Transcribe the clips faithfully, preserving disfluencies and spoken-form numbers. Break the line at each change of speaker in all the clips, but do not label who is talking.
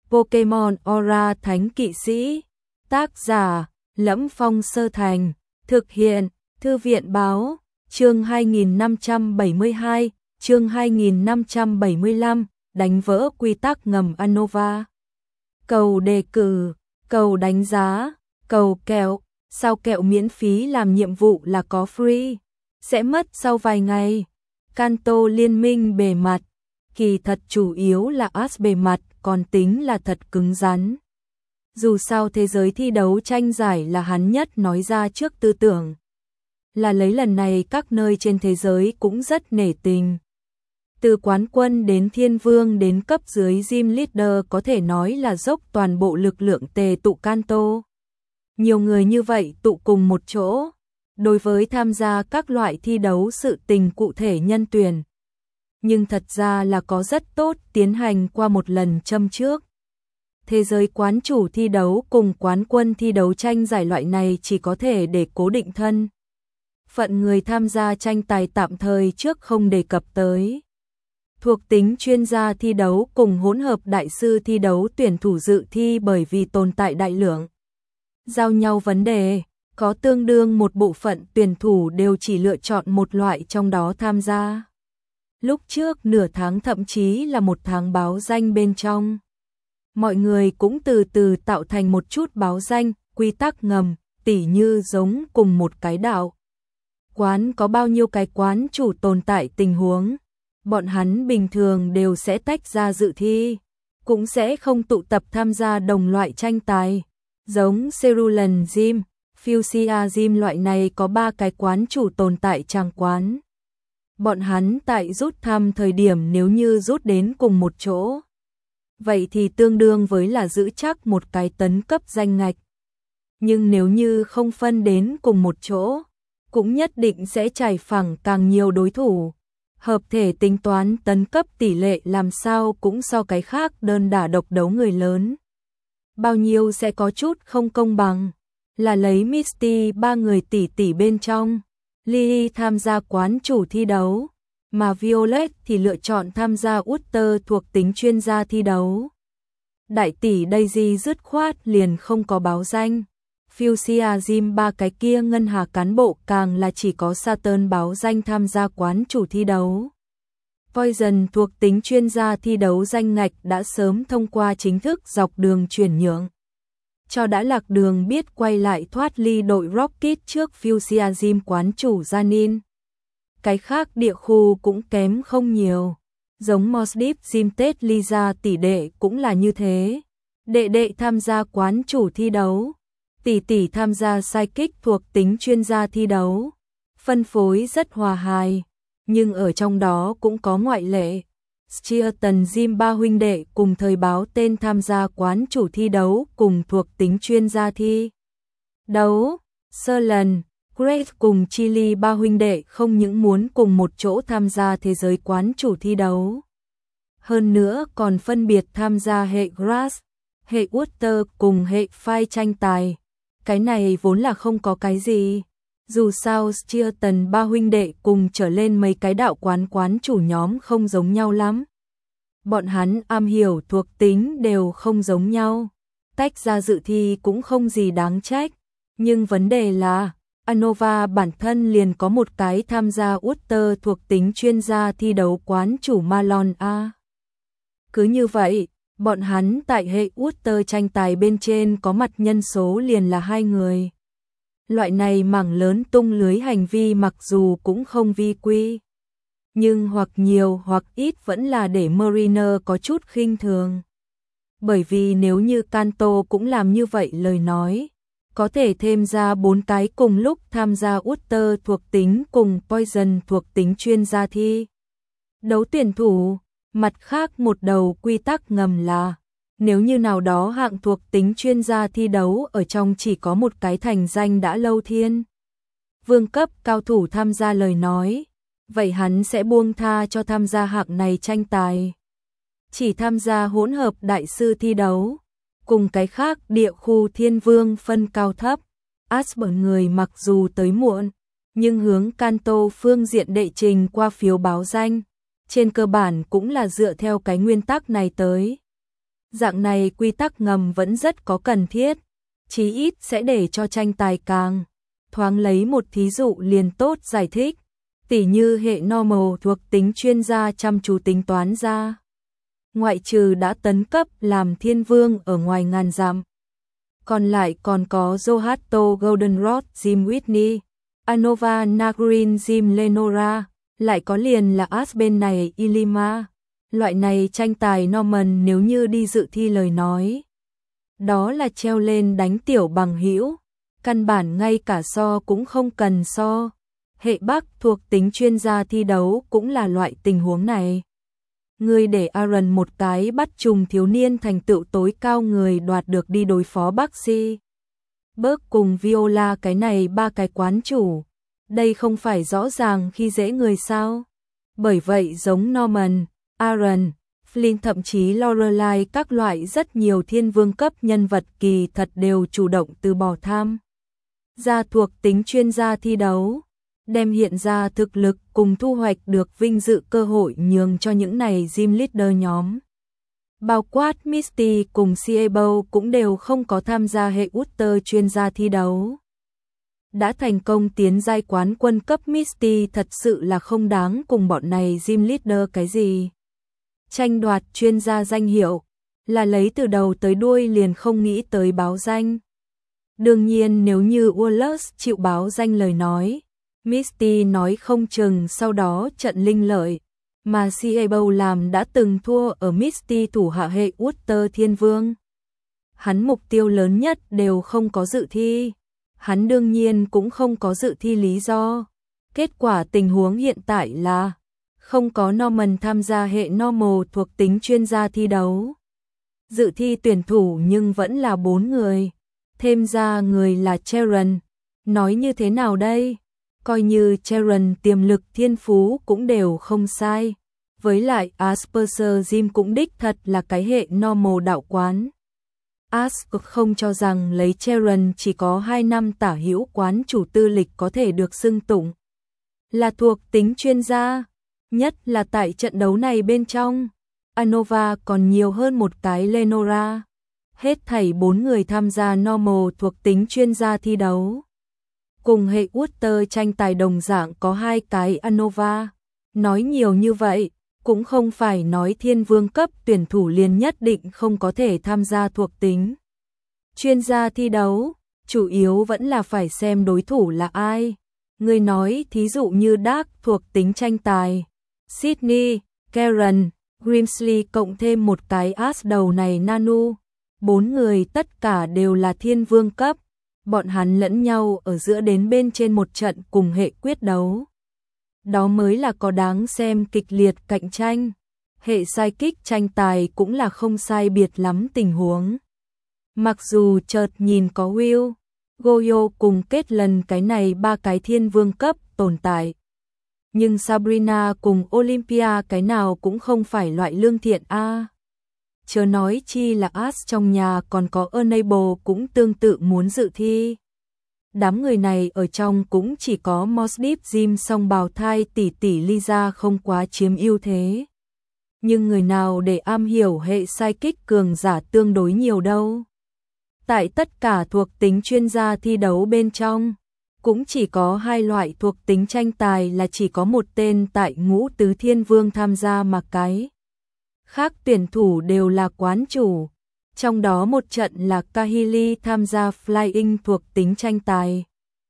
Pokemon Aura Thánh Kỵ Sĩ. Tác giả: Lẫm Phong Sơ Thành. Thực hiện: Thư viện báo. Chương hai nghìn năm trăm bảy mươi hai, chương hai nghìn năm trăm bảy mươi lăm, đánh vỡ quy tắc ngầm Unova. Cầu đề cử, cầu đánh giá, cầu kẹo, sao kẹo miễn phí làm nhiệm vụ là có free, sẽ mất sau vài ngày. Kanto liên minh bề mặt, kỳ thật chủ yếu là Ash bề mặt, còn tính là thật cứng rắn. Dù sao thế giới thi đấu tranh giải là hắn nhất nói ra trước tư tưởng. Là lấy lần này các nơi trên thế giới cũng rất nể tình. Từ quán quân đến thiên vương đến cấp dưới gym leader có thể nói là dốc toàn bộ lực lượng tề tụ Kanto. Nhiều người như vậy tụ cùng một chỗ, đối với tham gia các loại thi đấu sự tình cụ thể nhân tuyển. Nhưng thật ra là có rất tốt tiến hành qua một lần châm trước. Thế giới quán chủ thi đấu cùng quán quân thi đấu tranh giải loại này chỉ có thể để cố định thân phận người tham gia tranh tài tạm thời trước không đề cập tới. Thuộc tính chuyên gia thi đấu cùng hỗn hợp đại sư thi đấu tuyển thủ dự thi bởi vì tồn tại đại lượng giao nhau vấn đề, có tương đương một bộ phận tuyển thủ đều chỉ lựa chọn một loại trong đó tham gia. Lúc trước nửa tháng thậm chí là một tháng báo danh bên trong. Mọi người cũng từ từ tạo thành một chút báo danh, quy tắc ngầm, tỉ như giống cùng một cái đạo quán có bao nhiêu cái quán chủ tồn tại tình huống. Bọn hắn bình thường đều sẽ tách ra dự thi, cũng sẽ không tụ tập tham gia đồng loại tranh tài. Giống Cerulean Gym, Fuchsia Gym loại này có ba cái quán chủ tồn tại trang quán. Bọn hắn tại rút thăm thời điểm nếu như rút đến cùng một chỗ, vậy thì tương đương với là giữ chắc một cái tấn cấp danh ngạch. Nhưng nếu như không phân đến cùng một chỗ, cũng nhất định sẽ trải phẳng càng nhiều đối thủ. Hợp thể tính toán tấn cấp tỷ lệ làm sao cũng so cái khác đơn đả độc đấu người lớn. Bao nhiêu sẽ có chút không công bằng. Là lấy Misty ba người tỷ tỷ bên trong, Lily tham gia quán chủ thi đấu, mà Violet thì lựa chọn tham gia Uther thuộc tính chuyên gia thi đấu. Đại tỷ Daisy dứt khoát liền không có báo danh. Fuchsia Gym ba cái kia ngân hà cán bộ càng là chỉ có Saturn báo danh tham gia quán chủ thi đấu. Poison thuộc tính chuyên gia thi đấu danh ngạch đã sớm thông qua chính thức dọc đường chuyển nhượng. Cho đã lạc đường biết quay lại thoát ly đội Rocket trước Fuchsia Gym quán chủ Janin. Cái khác địa khu cũng kém không nhiều. Giống Mosdeep Gym Tết Lisa tỷ đệ cũng là như thế. Đệ đệ tham gia quán chủ thi đấu. Tỷ tỷ tham gia Psychic thuộc tính chuyên gia thi đấu. Phân phối rất hòa hài, nhưng ở trong đó cũng có ngoại lệ. Stearton Gym ba huynh đệ cùng thời báo tên tham gia quán chủ thi đấu cùng thuộc tính chuyên gia thi đấu. Serlan, Grace cùng Chili ba huynh đệ không những muốn cùng một chỗ tham gia thế giới quán chủ thi đấu, hơn nữa còn phân biệt tham gia hệ Grass, hệ Water cùng hệ Fire tranh tài. Cái này vốn là không có cái gì. Dù sao Stearton ba huynh đệ cùng trở lên mấy cái đạo quán quán chủ nhóm không giống nhau lắm. Bọn hắn am hiểu thuộc tính đều không giống nhau. Tách ra dự thi cũng không gì đáng trách. Nhưng vấn đề là, Unova bản thân liền có một cái tham gia Uther thuộc tính chuyên gia thi đấu quán chủ Malon A. Cứ như vậy, bọn hắn tại hệ Uther tranh tài bên trên có mặt nhân số liền là hai người. Loại này mảng lớn tung lưới hành vi mặc dù cũng không vi quy, nhưng hoặc nhiều hoặc ít vẫn là để Mariner có chút khinh thường. Bởi vì nếu như Kanto cũng làm như vậy lời nói, có thể thêm ra bốn cái cùng lúc tham gia Uther thuộc tính cùng Poison thuộc tính chuyên gia thi đấu tuyển thủ. Mặt khác một đầu quy tắc ngầm là, nếu như nào đó hạng thuộc tính chuyên gia thi đấu ở trong chỉ có một cái thành danh đã lâu thiên vương cấp cao thủ tham gia lời nói, vậy hắn sẽ buông tha cho tham gia hạng này tranh tài. Chỉ tham gia hỗn hợp đại sư thi đấu, cùng cái khác địa khu thiên vương phân cao thấp. Aspen người mặc dù tới muộn, nhưng hướng Kanto phương diện đệ trình qua phiếu báo danh, trên cơ bản cũng là dựa theo cái nguyên tắc này tới. Dạng này quy tắc ngầm vẫn rất có cần thiết, chí ít sẽ để cho tranh tài càng thoáng. Lấy một thí dụ liền tốt giải thích, tỉ như hệ normal thuộc tính chuyên gia chăm chú tính toán ra. Ngoại trừ đã tấn cấp làm thiên vương ở ngoài ngàn dặm, còn lại còn có Zohato Goldenrod Jim Whitney, Anova Nagrin Jim Lenora, lại có liền là As bên này Ilima. Loại này tranh tài Norman nếu như đi dự thi lời nói, đó là treo lên đánh tiểu bằng hữu, căn bản ngay cả so cũng không cần so. Hệ Bắc thuộc tính chuyên gia thi đấu cũng là loại tình huống này. Người để Aaron một cái bắt trùng thiếu niên thành tựu tối cao người đoạt được đi đối phó bác sĩ Bớt cùng Viola cái này ba cái quán chủ. Đây không phải rõ ràng khi dễ người sao? Bởi vậy giống Norman, Aaron, Flynn thậm chí Lorelai các loại rất nhiều thiên vương cấp nhân vật kỳ thật đều chủ động từ bỏ tham gia thuộc tính chuyên gia thi đấu, đem hiện ra thực lực cùng thu hoạch được vinh dự cơ hội nhường cho những này gym leader nhóm. Bao quát Misty cùng Siebo cũng đều không có tham gia hệ Ultra chuyên gia thi đấu. Đã thành công tiến giai quán quân cấp Misty thật sự là không đáng cùng bọn này gym leader cái gì. Tranh đoạt chuyên gia danh hiệu là lấy từ đầu tới đuôi liền không nghĩ tới báo danh. Đương nhiên nếu như Wallace chịu báo danh lời nói, Misty nói không chừng sau đó trận linh lợi, mà Siebo làm đã từng thua ở Misty thủ hạ hệ Ultra Thiên Vương. Hắn mục tiêu lớn nhất đều không có dự thi, hắn đương nhiên cũng không có dự thi lý do. Kết quả tình huống hiện tại là không có Norman tham gia hệ normal thuộc tính chuyên gia thi đấu. Dự thi tuyển thủ nhưng vẫn là bốn người, thêm ra người là Sharon. Nói như thế nào đây? Coi như Sharon tiềm lực thiên phú cũng đều không sai. Với lại Asperger Gym cũng đích thật là cái hệ normal đạo quán. Ask không cho rằng lấy Sharon chỉ có hai năm tả hữu quán chủ tư lịch có thể được xưng tụng là thuộc tính chuyên gia. Nhất là tại trận đấu này bên trong, Anova còn nhiều hơn một cái Lenora. Hết thảy bốn người tham gia normal thuộc tính chuyên gia thi đấu. Cùng hệ Ultra tranh tài đồng dạng có hai cái Anova. Nói nhiều như vậy, cũng không phải nói thiên vương cấp tuyển thủ liền nhất định không có thể tham gia thuộc tính chuyên gia thi đấu, chủ yếu vẫn là phải xem đối thủ là ai. Người nói thí dụ như Dark thuộc tính tranh tài, Sydney, Karen, Grimsley cộng thêm một cái as đầu này Nanu, bốn người tất cả đều là thiên vương cấp, bọn hắn lẫn nhau ở giữa đến bên trên một trận cùng hệ quyết đấu. Đó mới là có đáng xem kịch liệt cạnh tranh. Hệ sai kích tranh tài cũng là không sai biệt lắm tình huống. Mặc dù chợt nhìn có Will, Goyo cùng kết lần cái này ba cái thiên vương cấp tồn tại. Nhưng Sabrina cùng Olympia cái nào cũng không phải loại lương thiện a. À. Chớ nói chi là As trong nhà còn có Enable cũng tương tự muốn dự thi. Đám người này ở trong cũng chỉ có Mosdeep Jim song bào thai tỷ tỷ Lisa không quá chiếm ưu thế. Nhưng người nào để am hiểu hệ sai kích cường giả tương đối nhiều đâu. Tại tất cả thuộc tính chuyên gia thi đấu bên trong, cũng chỉ có hai loại thuộc tính tranh tài là chỉ có một tên tại ngũ tứ thiên vương tham gia mà cái khác tuyển thủ đều là quán chủ. Trong đó một trận là Kahili tham gia Flying thuộc tính tranh tài.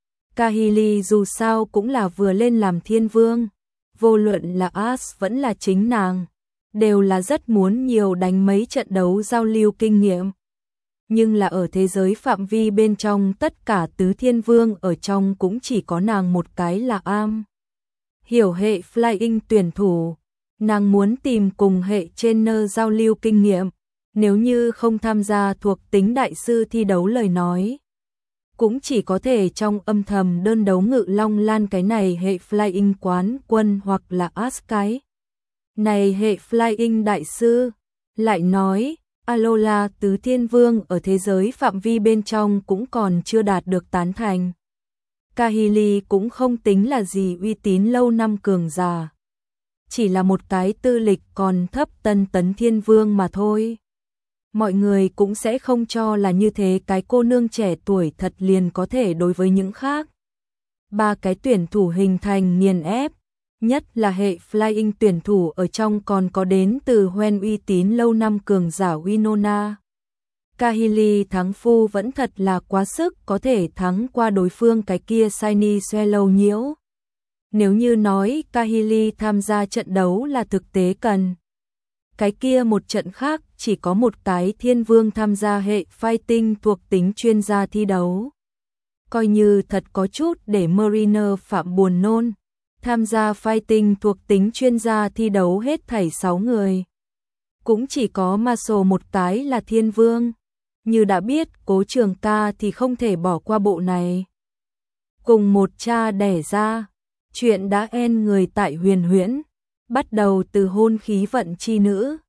Kahili dù sao cũng là vừa lên làm thiên vương, vô luận là As vẫn là chính nàng, đều là rất muốn nhiều đánh mấy trận đấu giao lưu kinh nghiệm. Nhưng là ở thế giới phạm vi bên trong tất cả tứ thiên vương ở trong cũng chỉ có nàng một cái là am hiểu hệ Flying tuyển thủ, nàng muốn tìm cùng hệ trainer giao lưu kinh nghiệm. Nếu như không tham gia thuộc tính đại sư thi đấu lời nói, cũng chỉ có thể trong âm thầm đơn đấu ngự long lan cái này hệ Flying quán quân hoặc là As cái này hệ Flying đại sư. Lại nói, Alola tứ thiên vương ở thế giới phạm vi bên trong cũng còn chưa đạt được tán thành. Kahili cũng không tính là gì uy tín lâu năm cường giả, chỉ là một cái tư lịch còn thấp tân tấn thiên vương mà thôi. mọi người cũng sẽ không cho là như thế cái cô nương trẻ tuổi thật liền có thể đối với những khác. Ba cái tuyển thủ hình thành nghiền ép, nhất là hệ Flying tuyển thủ ở trong còn có đến từ Hoen uy tín lâu năm cường giả Winona. Kahili thắng phu vẫn thật là quá sức, có thể thắng qua đối phương cái kia Shiny Swallow nhiễu. Nếu như nói Kahili tham gia trận đấu là thực tế cần, cái kia một trận khác chỉ có một cái thiên vương tham gia hệ fighting thuộc tính chuyên gia thi đấu. Coi như thật có chút để Mariner Phạm buồn nôn, tham gia fighting thuộc tính chuyên gia thi đấu hết thảy sáu người. Cũng chỉ có Marshall một cái là thiên vương. Như đã biết, Cố Trường Ca thì không thể bỏ qua bộ này. Cùng một cha đẻ ra, chuyện đã end người tại Huyền Huyễn, bắt đầu từ hôn khí vận chi nữ.